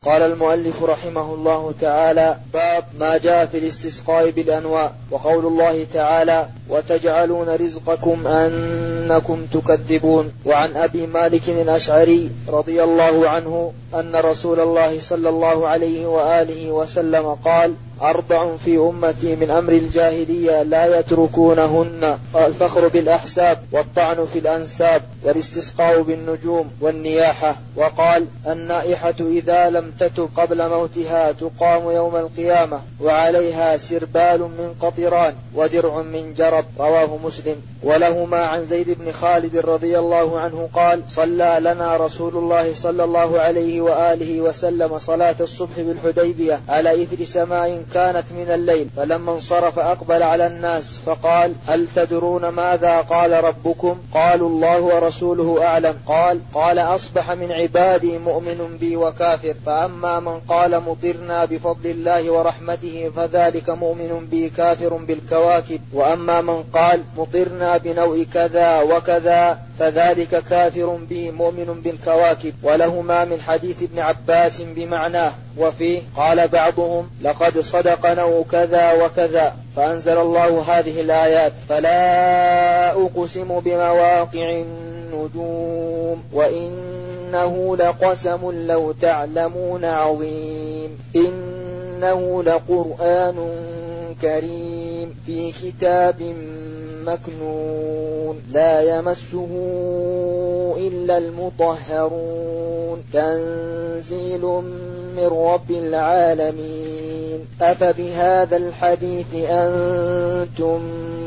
قال المؤلف رحمه الله تعالى: باب ما جاء في الاستسقاء بالأنواء. وقول الله تعالى: وتجعلون رزقكم أنكم تكذبون. وعن أبي مالك الأشعري رضي الله عنه أن رسول الله صلى الله عليه وآله وسلم قال: 4 في أمتي من أمر الجاهلية لا يتركونهن: الفخر بالأحساب، والطعن في الأنساب، والاستسقاء بالنجوم، والنياحة. وقال: النائحة إذا لم تتب قبل موتها تقام يوم القيامة وعليها سربال من قطران ودرع من جرب. رواه مسلم. ولهما عن زيد بن خالد رضي الله عنه قال: صلى لنا رسول الله صلى الله عليه وآله وسلم صلاة الصبح بالحديبية على إثر سماء كانت من الليل، فلما انصرف أقبل على الناس فقال: هل تدرون ماذا قال ربكم؟ قالوا: الله ورسوله أعلم. قال: أصبح من عبادي مؤمن بي وكافر، فأما من قال مطرنا بفضل الله ورحمته فذلك مؤمن بي كافر بالكواكب، وأما من قال مطرنا بنوء كذا وكذا فذلك كافر بي مؤمن بالكواكب. ولهما من حديث ابن عباس بمعناه. وفيه قال بعضهم: لقد صدق نوء كذا وكذا، فأنزل الله هذه الآيات: فلا أقسم بمواقع النجوم وإنه لقسم لو تعلمون عظيم، إنه لقرآن كريم في كتاب مكنون لا يمسه إلا المطهرون، تنزيل من رب العالمين. أفبهذا الحديث أنتم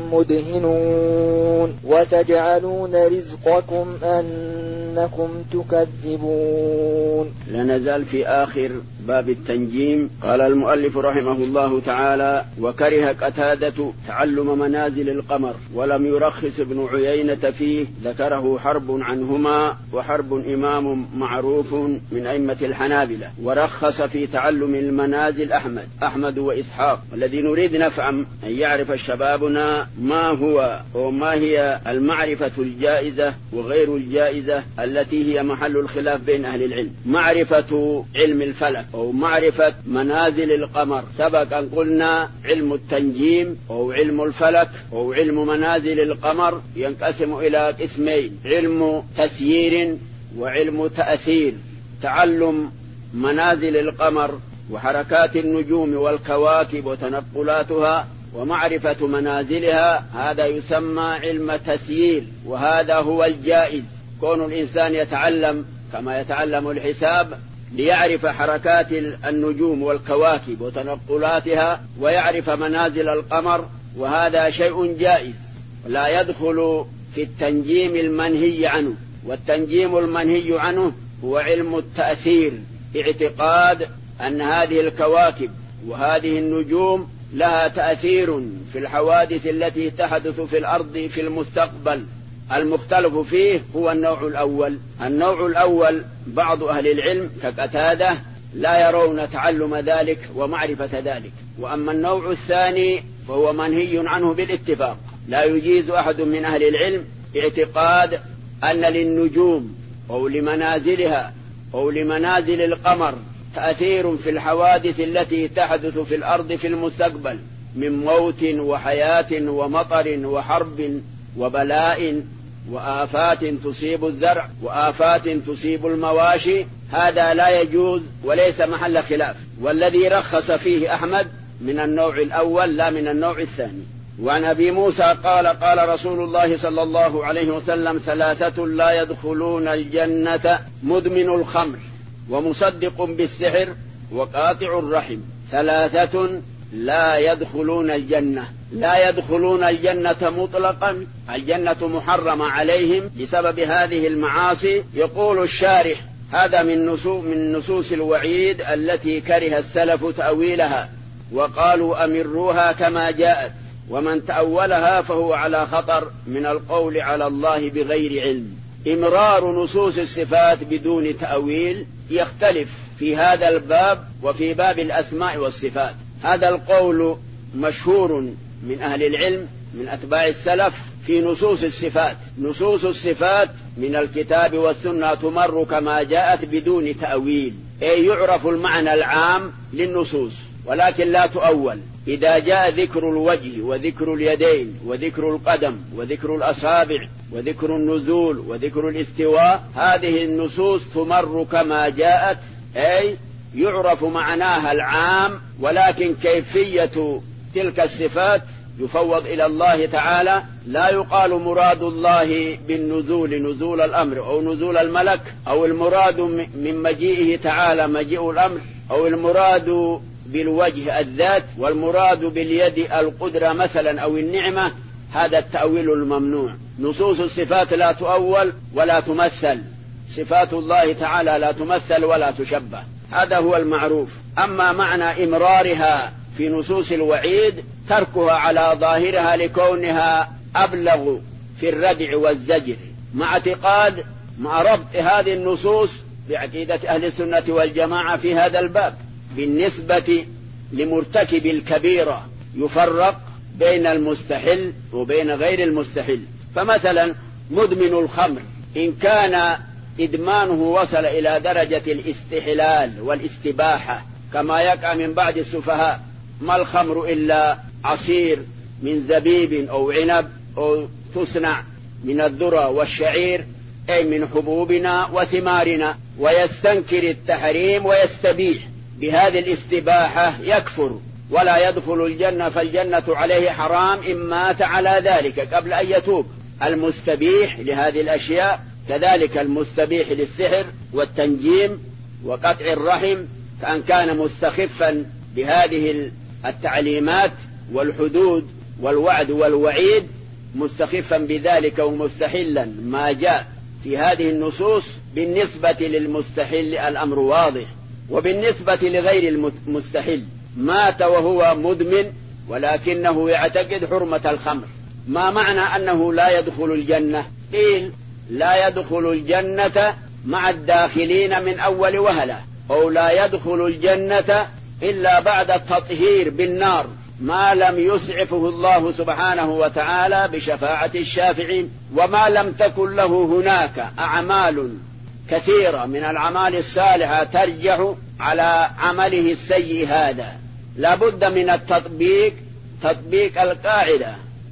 مدهنون وتجعلون رزقكم أنكم تكذبون. لنزال في آخر باب التنجيم. قال المؤلف رحمه الله تعالى: وكره قتادة تعلم منازل القمر، ولم يرخص ابن عيينة فيه، ذكره حرب عنهما، وحرب إمام معروف من أئمة الحنابلة، ورخص في تعلم المنازل أحمد وإسحاق. الذي نريد نفهم أن يعرف شبابنا ما هو وما هي المعرفة الجائزة وغير الجائزة التي هي محل الخلاف بين أهل العلم. معرفة علم الفلك أو معرفة منازل القمر، سبق أن قلنا علم التنجيم أو علم الفلك أو علم منازل القمر ينقسم إلى قسمين: علم تسيير وعلم تأثير. تعلم منازل القمر وحركات النجوم والكواكب وتنقلاتها ومعرفة منازلها، هذا يسمى علم تسيير، وهذا هو الجائز. كون الإنسان يتعلم كما يتعلم الحساب ليعرف حركات النجوم والكواكب وتنقلاتها ويعرف منازل القمر، وهذا شيء جائز لا يدخل في التنجيم المنهي عنه. والتنجيم المنهي عنه هو علم التأثير، اعتقاد أن هذه الكواكب وهذه النجوم لها تأثير في الحوادث التي تحدث في الأرض في المستقبل. المختلف فيه هو النوع الأول. النوع الأول بعض أهل العلم كقتادة لا يرون تعلم ذلك ومعرفة ذلك. وأما النوع الثاني فهو منهي عنه بالاتفاق، لا يجيز أحد من أهل العلم اعتقاد أن للنجوم أو لمنازلها أو لمنازل القمر تأثير في الحوادث التي تحدث في الأرض في المستقبل من موت وحياة ومطر وحرب وبلاء وآفات تصيب الزرع وآفات تصيب المواشي. هذا لا يجوز وليس محل خلاف، والذي رخص فيه أحمد من النوع الأول لا من النوع الثاني. وعن أبي موسى قال: قال رسول الله صلى الله عليه وسلم: 3 لا يدخلون الجنة: مدمن الخمر، ومصدق بالسحر، وقاطع الرحم. 3 لا يدخلون الجنة. لا يدخلون الجنة مطلقا، الجنة محرمة عليهم بسبب هذه المعاصي. يقول الشارح: هذا من نصوص الوعيد التي كره السلف تأويلها، وقالوا أمروها كما جاءت، ومن تأولها فهو على خطر من القول على الله بغير علم. إمرار نصوص الصفات بدون تأويل يختلف في هذا الباب وفي باب الأسماء والصفات. هذا القول مشهور من أهل العلم من أتباع السلف في نصوص الصفات. نصوص الصفات من الكتاب والسنة تمر كما جاءت بدون تأويل، أي يعرف المعنى العام للنصوص ولكن لا تؤول. إذا جاء ذكر الوجه وذكر اليدين وذكر القدم وذكر الأصابع وذكر النزول وذكر الاستواء، هذه النصوص تمر كما جاءت، أي يعرف معناها العام، ولكن كيفية تلك الصفات يفوض إلى الله تعالى. لا يقال مراد الله بالنزول نزول الأمر أو نزول الملك، أو المراد من مجيئه تعالى مجيء الأمر، أو المراد بالوجه الذات، والمراد باليد القدرة مثلا أو النعمة. هذا التأويل الممنوع. نصوص الصفات لا تؤول ولا تمثل، صفات الله تعالى لا تمثل ولا تشبه، هذا هو المعروف. أما معنى إمرارها في نصوص الوعيد تركها على ظاهرها لكونها أبلغ في الردع والزجر، مع اعتقاد مع ربط هذه النصوص بعقيدة أهل السنة والجماعة في هذا الباب. بالنسبة لمرتكب الكبيرة يفرق بين المستحل وبين غير المستحل. فمثلا مدمن الخمر إن كان إدمانه وصل إلى درجة الاستحلال والاستباحة كما يقع من بعض السفهاء، ما الخمر إلا عصير من زبيب أو عنب أو تصنع من الذرة والشعير، أي من حبوبنا وثمارنا، ويستنكر التحريم ويستبيح بهذه الاستباحة يكفر ولا يدخل الجنة، فالجنة عليه حرام إن مات على ذلك قبل أن يتوب. المستبيح لهذه الأشياء كذلك المستبيح للسحر والتنجيم وقطع الرحم، فأن كان مستخفا بهذه التعليمات والحدود والوعد والوعيد مستخفا بذلك ومستحلا ما جاء في هذه النصوص، بالنسبة للمستحل الأمر واضح. وبالنسبة لغير المستحل مات وهو مدمن ولكنه يعتقد حرمة الخمر، ما معنى أنه لا يدخل الجنة؟ قيل لا يدخل الجنة مع الداخلين من أول وهلة، أو لا يدخل الجنة إلا بعد التطهير بالنار ما لم يسعفه الله سبحانه وتعالى بشفاعة الشافعين، وما لم تكن له هناك أعمال كثيرة من الأعمال الصالحة ترجح على عمله السيء. هذا لابد من التطبيق، تطبيق القاعدة،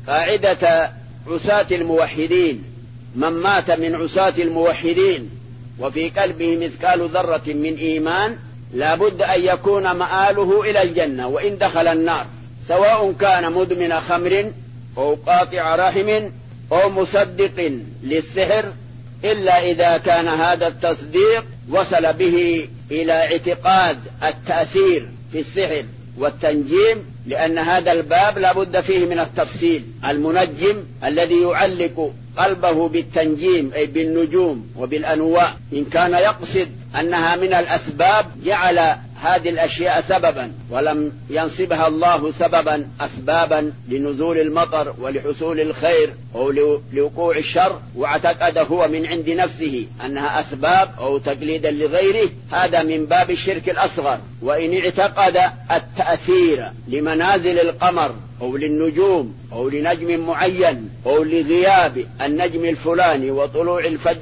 قاعدة عصاة الموحدين. من مات من عصاة الموحدين وفي قلبه مثقال ذرة من إيمان لابد أن يكون مآله إلى الجنة وإن دخل النار، سواء كان مدمن خمر أو قاطع رحم أو مصدق للسحر، إلا إذا كان هذا التصديق وصل به إلى اعتقاد التأثير في السحر والتنجيم، لأن هذا الباب لابد فيه من التفصيل. المنجم الذي يعلق قلبه بالتنجيم أي بالنجوم وبالأنواع، إن كان يقصد أنها من الأسباب جعل هذه الأشياء سببا ولم ينصبها الله سببا أسبابا لنزول المطر ولحصول الخير أو لوقوع الشر، واعتقد هو من عند نفسه أنها أسباب أو تقليدا لغيره، هذا من باب الشرك الأصغر. وإن اعتقد التأثير لمنازل القمر أو للنجوم أو لنجم معين أو لغياب النجم الفلاني وطلوع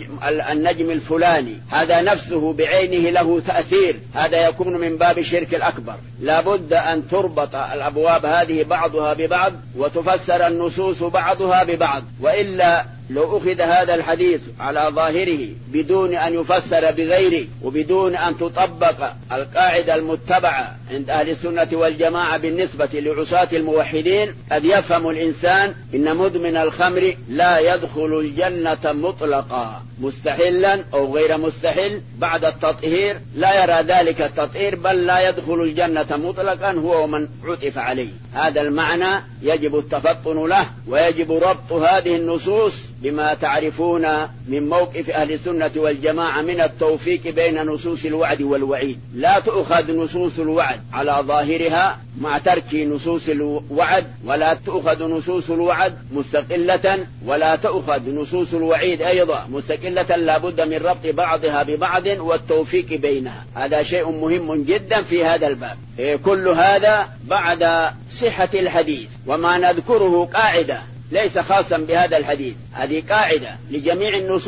النجم الفلاني، هذا نفسه بعينه له تأثير، هذا يكون من باب الشرك الأكبر. لابد أن تربط الأبواب هذه بعضها ببعض وتفسر النصوص بعضها ببعض، وإلا لو أخذ هذا الحديث على ظاهره بدون أن يفسر بغيره وبدون أن تطبق القاعدة المتبعة عند أهل السنة والجماعة بالنسبة لعصاة الموحدين، قد يفهم الإنسان إن مدمن الخمر لا يدخل الجنة مطلقا، مستحلا أو غير مستحل بعد التطهير لا يرى ذلك التطهير، بل لا يدخل الجنة مطلقا هو ومن عطف عليه. هذا المعنى يجب التفطن له، ويجب ربط هذه النصوص بما تعرفون من موقف أهل السنة والجماعة من التوفيق بين نصوص الوعد والوعيد. لا تؤخذ نصوص الوعد على ظاهرها مع ترك نصوص الوعد، ولا تؤخذ نصوص الوعد مستقلة، ولا تؤخذ نصوص الوعيد أيضا مستقلة، لا بد من ربط بعضها ببعض والتوفيق بينها. هذا شيء مهم جدا في هذا الباب. كل هذا بعد صحة الحديث، وما نذكره قاعدة ليس خاصا بهذا الحديث، هذه قاعدة لجميع النصوص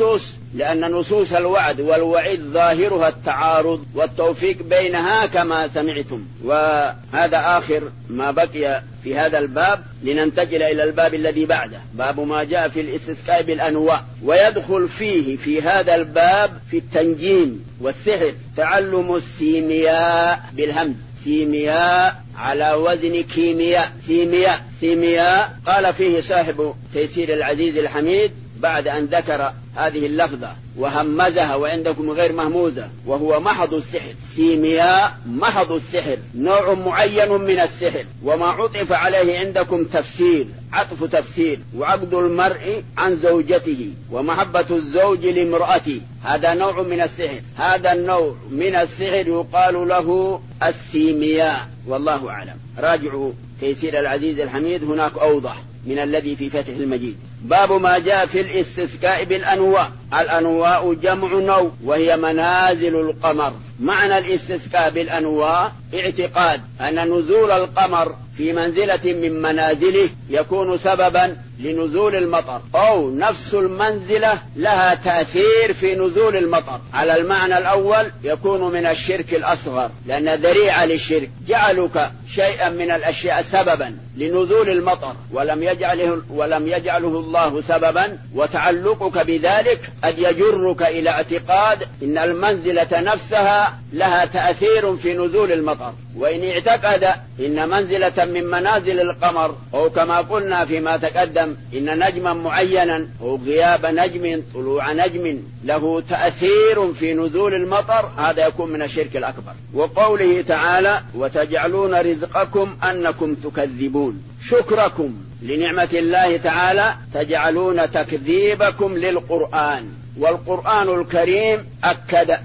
لأن نصوص الوعد والوعيد ظاهرها التعارض والتوفيق بينها كما سمعتم. وهذا آخر ما بقي في هذا الباب، لننتقل إلى الباب الذي بعده، باب ما جاء في الاستسقاء بالأنواع. ويدخل فيه في هذا الباب في التنجيم والسحر تعلم السيمياء بالهمز، سيمياء على وزن كيمياء، سيمياء. قال فيه صاحب تيسير العزيز الحميد بعد أن ذكر هذه اللفظة وهمزها وعندكم غير مهموزة، وهو محض السحر. سيمياء محض السحر، نوع معين من السحر. وما عطف عليه عندكم تفسير، عطف تفسير، وعقد المرء عن زوجته ومحبة الزوج لامرأته، هذا نوع من السحر. هذا النوع من السحر يقال له السيمياء، والله أعلم. راجعوا تيسير العزيز الحميد، هناك أوضح من الذي في فتح المجيد. باب ما جاء في الاستسقاء بالأنواء. الأنواء جمع نوء، وهي منازل القمر. معنى الاستسقاء بالأنواء اعتقاد أن نزول القمر في منزلة من منازله يكون سببا لنزول المطر، أو نفس المنزلة لها تأثير في نزول المطر. على المعنى الأول يكون من الشرك الأصغر، لأن ذريعة للشرك جعلك شيئا من الأشياء سببا لنزول المطر ولم يجعله الله سببا، وتعلقك بذلك قد يجرك إلى اعتقاد إن المنزلة نفسها لها تأثير في نزول المطر. وإن اعتقد إن منزلة من منازل القمر، أو كما قلنا فيما تقدم إن نجما معينا أو غياب نجم طلوع نجم له تأثير في نزول المطر، هذا يكون من الشرك الأكبر. وقوله تعالى وتجعلون رزقكم أنكم تكذبون، شكركم لنعمة الله تعالى تجعلون تكذيبكم للقرآن. والقرآن الكريم أكد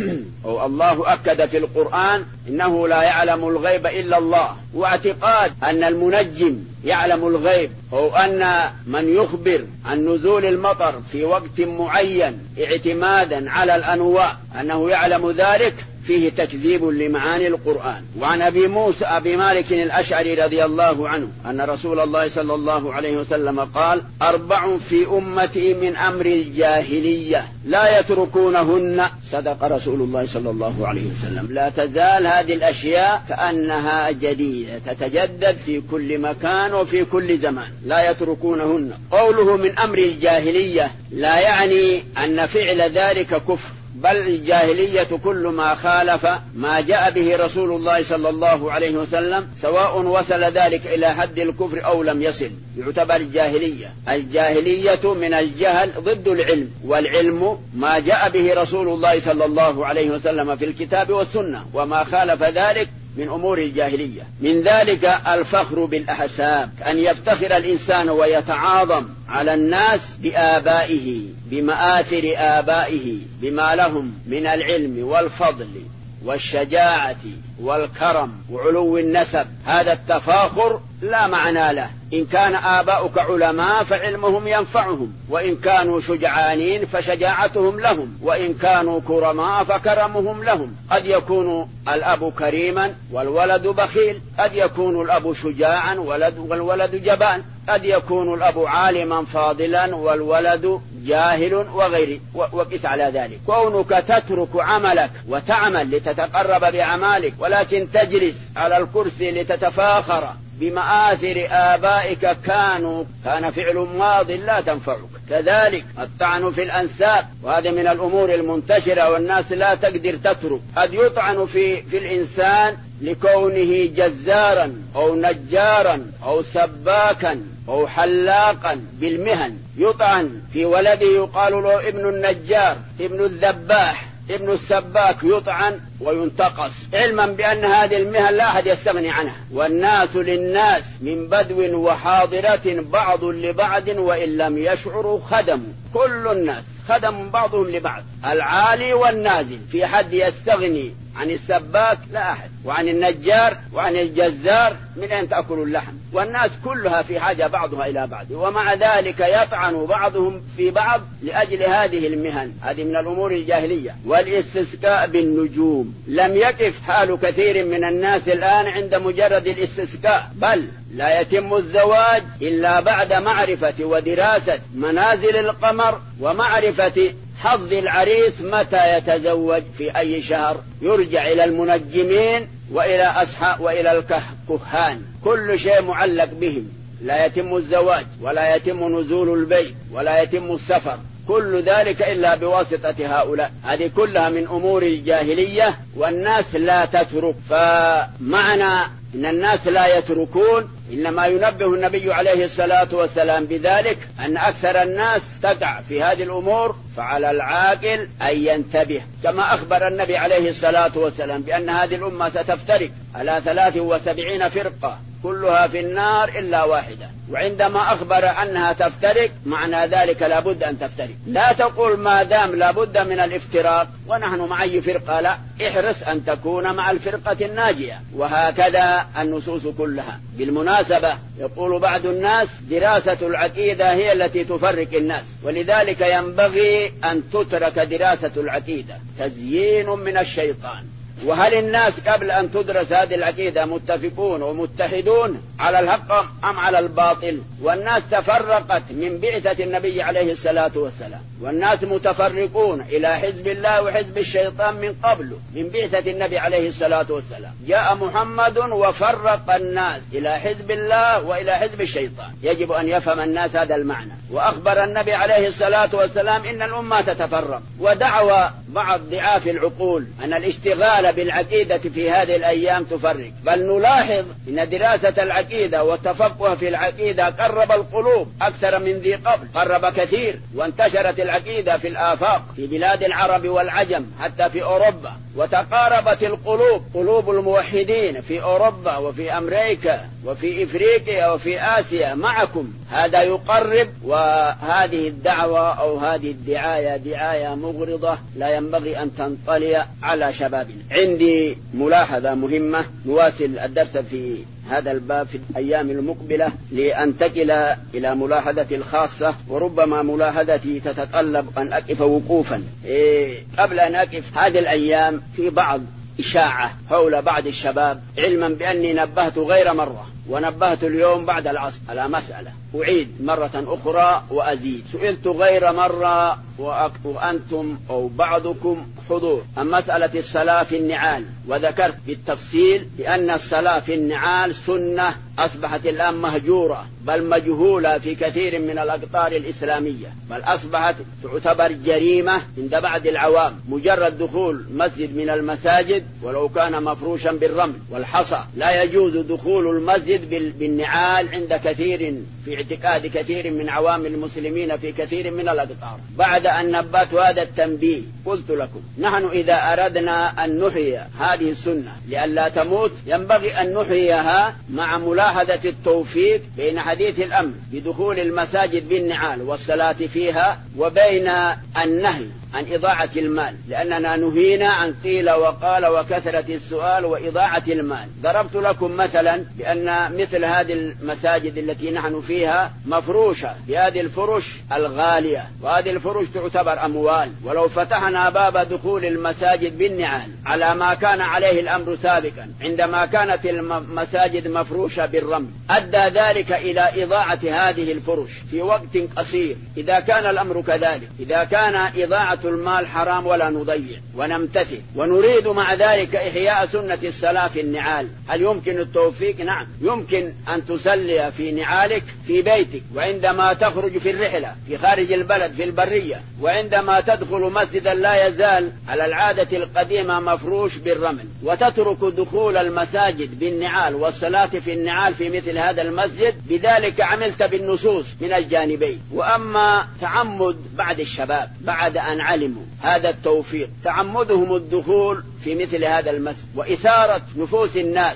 أو الله أكد في القرآن إنه لا يعلم الغيب إلا الله، واعتقاد أن المنجم يعلم الغيب، أو أن من يخبر عن نزول المطر في وقت معين اعتمادا على الأنواع أنه يعلم ذلك، فيه تكذيب لمعاني القرآن. وعن أبي مالك الأشعري رضي الله عنه أن رسول الله صلى الله عليه وسلم قال 4 في أمتي من أمر الجاهلية لا يتركونهن. صدق رسول الله صلى الله عليه وسلم. لا تزال هذه الأشياء كأنها جديدة تتجدد في كل مكان وفي كل زمان، لا يتركونهن. قوله من أمر الجاهلية لا يعني أن فعل ذلك كفر، بل الجاهلية كل ما خالف ما جاء به رسول الله صلى الله عليه وسلم، سواء وصل ذلك إلى حد الكفر أو لم يصل، يعتبر الجاهلية. الجاهلية من الجهل ضد العلم، والعلم ما جاء به رسول الله صلى الله عليه وسلم في الكتاب والسنة، وما خالف ذلك من أمور الجاهلية. من ذلك الفخر بالأحساب، أن يفتخر الإنسان ويتعاظم على الناس بآبائه، بمآثر آبائه، بما لهم من العلم والفضل والشجاعة والكرم وعلو النسب. هذا التفاخر لا معنى له. إن كان آباؤك علماء فعلمهم ينفعهم، وإن كانوا شجعانين فشجاعتهم لهم، وإن كانوا كرماء فكرمهم لهم. قد يكون الأب كريما والولد بخيل، قد يكون الأب شجاعا والولد جبان، قد يكون الأب عالما فاضلا والولد جاهل وغيره. وقس على ذلك. كونك تترك عملك وتعمل لتتقرب بعمالك، ولكن تجلس على الكرسي لتتفاخر بمآثر آبائك كان فعل ماض لا تنفعك. كذلك الطعن في الأنساب، وهذا من الأمور المنتشرة والناس لا تقدر تترك. قد يطعن في الإنسان لكونه جزارا أو نجارا أو سباكا أو حلاقا بالمهن، يطعن في ولده يقال له ابن النجار، ابن الذباح، ابن السباك، يطعن وينتقص، علما بأن هذه المهن لا أحد يستغني عنها. والناس للناس من بدو وحاضرة بعض لبعض وإن لم يشعروا خدموا. كل الناس خدم بعضهم لبعض، العالي والنازل. في حد يستغني عن السباك؟ لا أحد. وعن النجار وعن الجزار من أين تأكل اللحم؟ والناس كلها في حاجة بعضها إلى بعض، ومع ذلك يطعن بعضهم في بعض لأجل هذه المهن. هذه من الأمور الجاهلية. والاستسقاء بالنجوم، لم يقف حال كثير من الناس الآن عند مجرد الاستسقاء، بل لا يتم الزواج إلا بعد معرفة ودراسة منازل القمر ومعرفة حظ العريس متى يتزوج في أي شهر، يرجع إلى المنجمين وإلى الكهان، كل شيء معلق بهم، لا يتم الزواج ولا يتم نزول البيت ولا يتم السفر، كل ذلك إلا بواسطة هؤلاء. هذه كلها من أمور الجاهلية والناس لا تترك. فمعنى إن الناس لا يتركون إنما ينبه النبي عليه الصلاة والسلام بذلك أن أكثر الناس تقع في هذه الأمور، فعلى العاقل أن ينتبه، كما أخبر النبي عليه الصلاة والسلام بأن هذه الأمة ستفترق على 73 فرقة كلها في النار إلا واحدة، وعندما أخبر أنها تفترق معنى ذلك لابد أن تفترق. لا تقول ما دام لابد من الافتراق ونحن مع أي فرقة، لا، احرص أن تكون مع الفرقة الناجية. وهكذا النصوص كلها. بالمناسبة يقول بعض الناس دراسة العقيدة هي التي تفرق الناس، ولذلك ينبغي أن تترك دراسة العقيدة، تزيين من الشيطان. وهل الناس قبل أن تدرس هذه العقيدة متفقون ومتحدون على الحق أم على الباطل؟ والناس تفرقت من بعثة النبي عليه الصلاة والسلام، والناس متفرقون إلى حزب الله وحزب الشيطان من قبله، من بعثة النبي عليه الصلاة والسلام جاء محمد وفرق الناس إلى حزب الله وإلى حزب الشيطان. يجب أن يفهم الناس هذا المعنى. وأخبر النبي عليه الصلاة والسلام إن الأمة تتفرق، ودعوى بعض ضعاف العقول أن الاشتغال بالعقيدة في هذه الأيام تفرق، بل نلاحظ أن دراسة العقيدة والتفقه في العقيدة قرب القلوب أكثر من ذي قبل، قرب كثير، وانتشرت العقيدة في الآفاق في بلاد العرب والعجم حتى في أوروبا، وتقاربت القلوب، قلوب الموحدين في أوروبا وفي أمريكا وفي إفريقيا وفي آسيا معكم. هذا يقرب. وهذه الدعوة أو هذه الدعاية دعاية مغرضة لا ينبغي أن تنطلي على شبابنا. عندي ملاحظة مهمة، نواصل الدرس في هذا الباب في الأيام المقبلة لأنتقل إلى ملاحظة الخاصة، وربما ملاحظتي تتطلب أن أقف وقوفا. قبل أن أقف، هذه الأيام في بعض إشاعة حول بعض الشباب، علما بأني نبهت غير مرة، ونبهت اليوم بعد العصر على مسألة، أعيد مرة أخرى وأزيد. سئلت غير مرة وأنتم أو بعضكم حضور عن مسألة الصلاة في النعال، وذكرت بالتفصيل بأن الصلاة في النعال سنة أصبحت الآن مهجورة بل مجهولة في كثير من الأقطار الإسلامية، بل أصبحت تعتبر جريمة عند بعض العوام. مجرد دخول مسجد من المساجد ولو كان مفروشا بالرمل والحصى لا يجوز دخول المسجد بالنعال عند كثير، في اعتقاد كثير من عوام المسلمين في كثير من الأقطار. بعد أن نبهت هذا التنبيه قلت لكم نحن إذا أردنا أن نحيي هذه السنة لئلا تموت ينبغي أن نحييها مع ملاحظة التوفيق بين حديث الأمر بدخول المساجد بالنعال والصلاة فيها وبين النهي عن إضاعة المال، لأننا نهينا عن قيل وقال وكثرة السؤال وإضاعة المال. ضربت لكم مثلا بأن مثل هذه المساجد التي نحن فيها مفروشة بهذه الفرش الغالية، وهذه الفرش تعتبر أموال، ولو فتحنا باب دخول المساجد بالنعال على ما كان عليه الأمر سابقا عندما كانت المساجد مفروشة بالرمل أدى ذلك إلى إضاعة هذه الفرش في وقت قصير. إذا كان الأمر كذلك، إذا كان إضاعة المال حرام ولا نضيع ونمتثل، ونريد مع ذلك إحياء سنة الصلاة في النعال، هل يمكن التوفيق؟ نعم، يمكن أن تصلي في نعالك في بيتك، وعندما تخرج في الرحلة في خارج البلد في البرية، وعندما تدخل مسجدا لا يزال على العادة القديمة مفروش بالرمل، وتترك دخول المساجد بالنعال والصلاة في النعال في مثل هذا المسجد، بذلك عملت بالنصوص من الجانبين. وأما تعمد بعض الشباب بعد أن علموا هذا التوفيق، تعمدهم الدخول في مثل هذا المسجد وإثارة نفوس الناس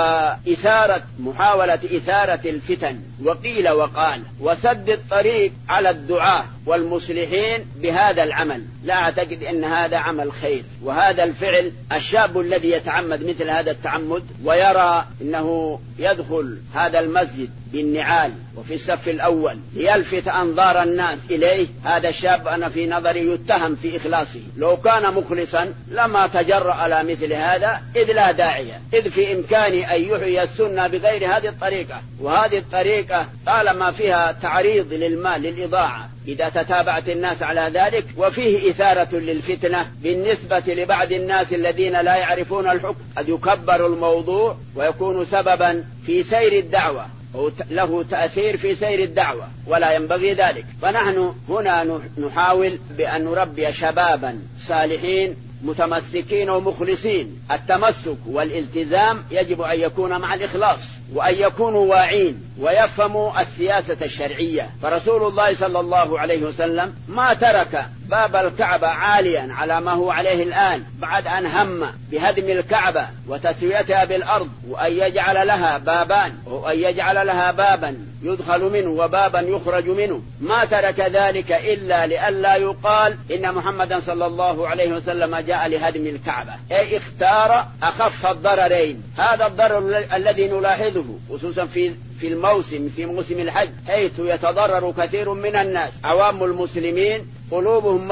وإثارة محاولة إثارة الفتن وقيل وقال وسد الطريق على الدعاة والمصلحين بهذا العمل، لا أعتقد أن هذا عمل خير. وهذا الفعل، الشاب الذي يتعمد مثل هذا التعمد ويرى أنه يدخل هذا المسجد بالنعال وفي الصف الأول ليلفت أنظار الناس إليه، هذا الشاب أنا في نظري يتهم في إخلاصه. لو كان مخلصا لما تجرأ على مثل هذا، إذ لا داعية، إذ في إمكانه أن يحيي السنة بغير هذه الطريقة. وهذه الطريقة طالما فيها تعريض للمال للإضاعة إذا تتابعت الناس على ذلك، وفيه إثارة للفتنة بالنسبة لبعض الناس الذين لا يعرفون الحكم، قد يكبر الموضوع ويكون سببا في سير الدعوة أو له تأثير في سير الدعوة، ولا ينبغي ذلك. فنحن هنا نحاول بأن نربي شبابا صالحين متمسكين ومخلصين. التمسك والالتزام يجب أن يكون مع الإخلاص، وأن يكونوا واعين ويفهموا السياسة الشرعية. فرسول الله صلى الله عليه وسلم ما ترك باب الكعبة عاليا على ما هو عليه الآن بعد أن هم بهدم الكعبة وتسويتها بالأرض، وأن يجعل لها بابان، وأن يجعل لها بابا يدخل منه وبابا يخرج منه. ما ترك ذلك إلا لئلا يقال إن محمدا صلى الله عليه وسلم جاء لهدم الكعبة، أي اختار أخف الضررين. هذا الضرر الذي نلاحظه خصوصا في الموسم، في موسم الحج، حيث يتضرر كثير من الناس. عوام المسلمين قلوبهم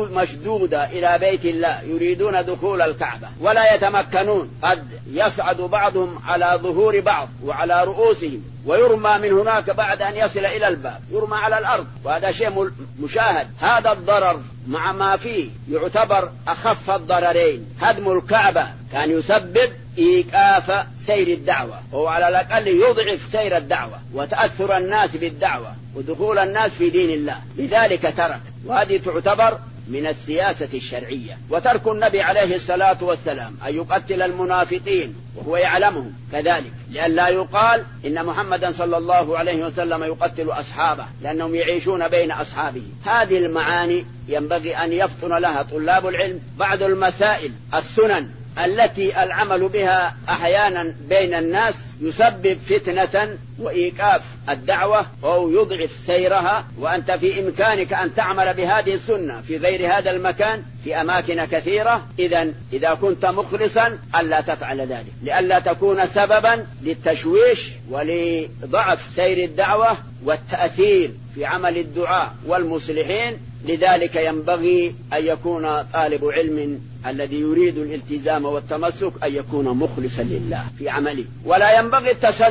مشدودة إلى بيت الله، يريدون دخول الكعبة ولا يتمكنون. قد يصعد بعضهم على ظهور بعض وعلى رؤوسهم، ويرمى من هناك بعد أن يصل إلى الباب، يرمى على الأرض، وهذا شيء مشاهد. هذا الضرر مع ما فيه يعتبر أخف الضررين. هدم الكعبة كان يسبب إيقاف سير الدعوة، وهو على الأقل يضعف سير الدعوة وتأثر الناس بالدعوة ودخول الناس في دين الله، لذلك ترك. وهذه تعتبر من السياسة الشرعية. وترك النبي عليه الصلاة والسلام أن يقتل المنافقين وهو يعلمهم كذلك، لئلا يقال إن محمدا صلى الله عليه وسلم يقتل أصحابه لأنهم يعيشون بين أصحابه. هذه المعاني ينبغي أن يفطن لها طلاب العلم. بعض المسائل السنن التي العمل بها أحيانا بين الناس يسبب فتنة وإيقاف الدعوة أو يضعف سيرها، وأنت في إمكانك أن تعمل بهذه السنة في غير هذا المكان في أماكن كثيرة. إذا كنت مخلصا ألا تفعل ذلك، لئلا تكون سببا للتشويش ولضعف سير الدعوة والتأثير في عمل الدعاء والمصلحين. لذلك ينبغي أن يكون طالب علم الذي يريد الالتزام والتمسك أن يكون مخلصا لله في عمله، ولا ينبغي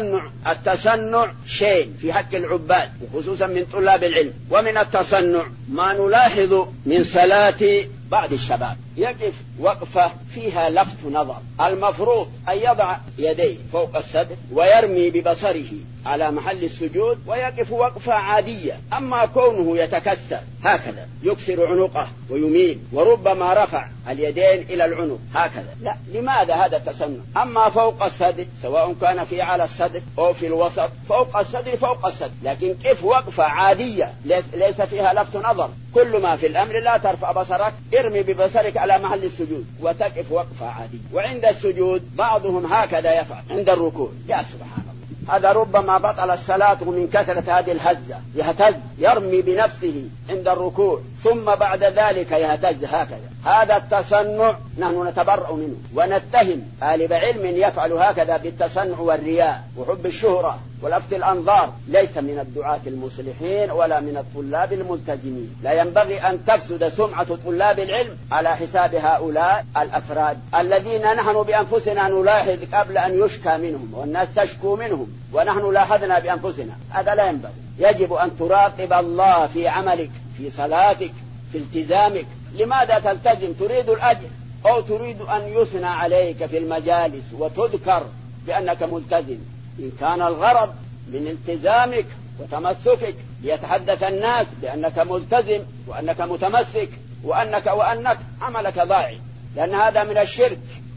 التصنع شيء في حق العباد وخصوصا من طلاب العلم. ومن التصنع ما نلاحظ من صلاة بعض الشباب، يقف وقفة فيها لفت نظر. المفروض أن يضع يديه فوق الصدر ويرمي ببصره على محل السجود ويقف وقفة عادية. أما كونه يتكسر هكذا يكسر عنقه ويميل وربما رفع اليدين إلى العنق هكذا، لا. لماذا هذا التصنع؟ أما فوق الصدر، سواء كان في على الصدر أو في الوسط، فوق الصدر فوق الصدر، لكن كيف وقفة عادية ليس فيها لفت نظر. كل ما في الأمر لا ترفع بصرك، ارمي ببصرك على محل السجود وتقف وقفة عادية. وعند السجود بعضهم هكذا يفعل عند الركوع. يا سبحان الله، هذا ربما بطل الصلاة من كثرة هذه الهزة. يهتز، يرمي بنفسه عند الركوع ثم بعد ذلك يهتز هكذا. هذا التصنع نحن نتبرأ منه ونتهم طالب علم يفعل هكذا بالتصنع والرياء وحب الشهرة ولفت الأنظار. ليس من الدعاة المصلحين ولا من الطلاب الملتزمين. لا ينبغي أن تفسد سمعة طلاب العلم على حساب هؤلاء الأفراد الذين نحن بأنفسنا نلاحظ قبل أن يشكى منهم والناس تشكو منهم، ونحن لاحظنا بأنفسنا. هذا لا ينبغي. يجب أن تراقب الله في عملك، في صلاتك، في التزامك. لماذا تلتزم؟ تريد الأجر أو تريد أن يثنى عليك في المجالس وتذكر بأنك ملتزم؟ إن كان الغرض من التزامك وتمسكك ليتحدث الناس بأنك ملتزم وأنك متمسك وأنك عملك ضاعف، لأن هذا من الشرك.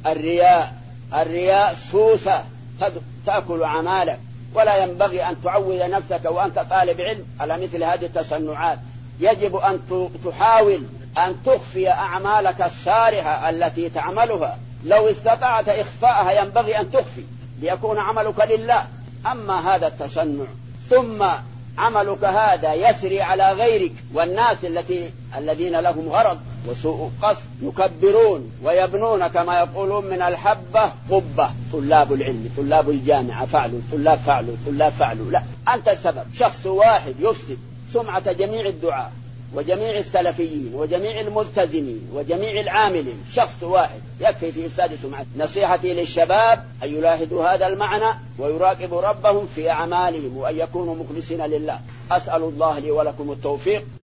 الرياء سوسة تأكل أعمالك، ولا ينبغي أن تعود نفسك وأنت طالب علم على مثل هذه التصنعات. يجب أن تحاول أن تخفي أعمالك الصالحة التي تعملها. لو استطعت إخفاءها ينبغي أن تخفي ليكون عملك لله. أما هذا التصنع ثم عملك هذا يسري على غيرك والناس الذين لهم غرض وسوء قصد يكبرون ويبنون كما يقولون من الحبة قبة. طلاب العلم، طلاب الجامعة فعلوا، طلاب فعلوا. لا، أنت السبب. شخص واحد يفسد سمعة جميع الدعاء وجميع السلفيين وجميع الملتزمين وجميع العاملين. شخص واحد يكفي في إفساد سمعة. نصيحتي للشباب أن يلاحظوا هذا المعنى ويراقبوا ربهم في أعمالهم وأن يكونوا مخلصين لله. أسأل الله لي ولكم التوفيق.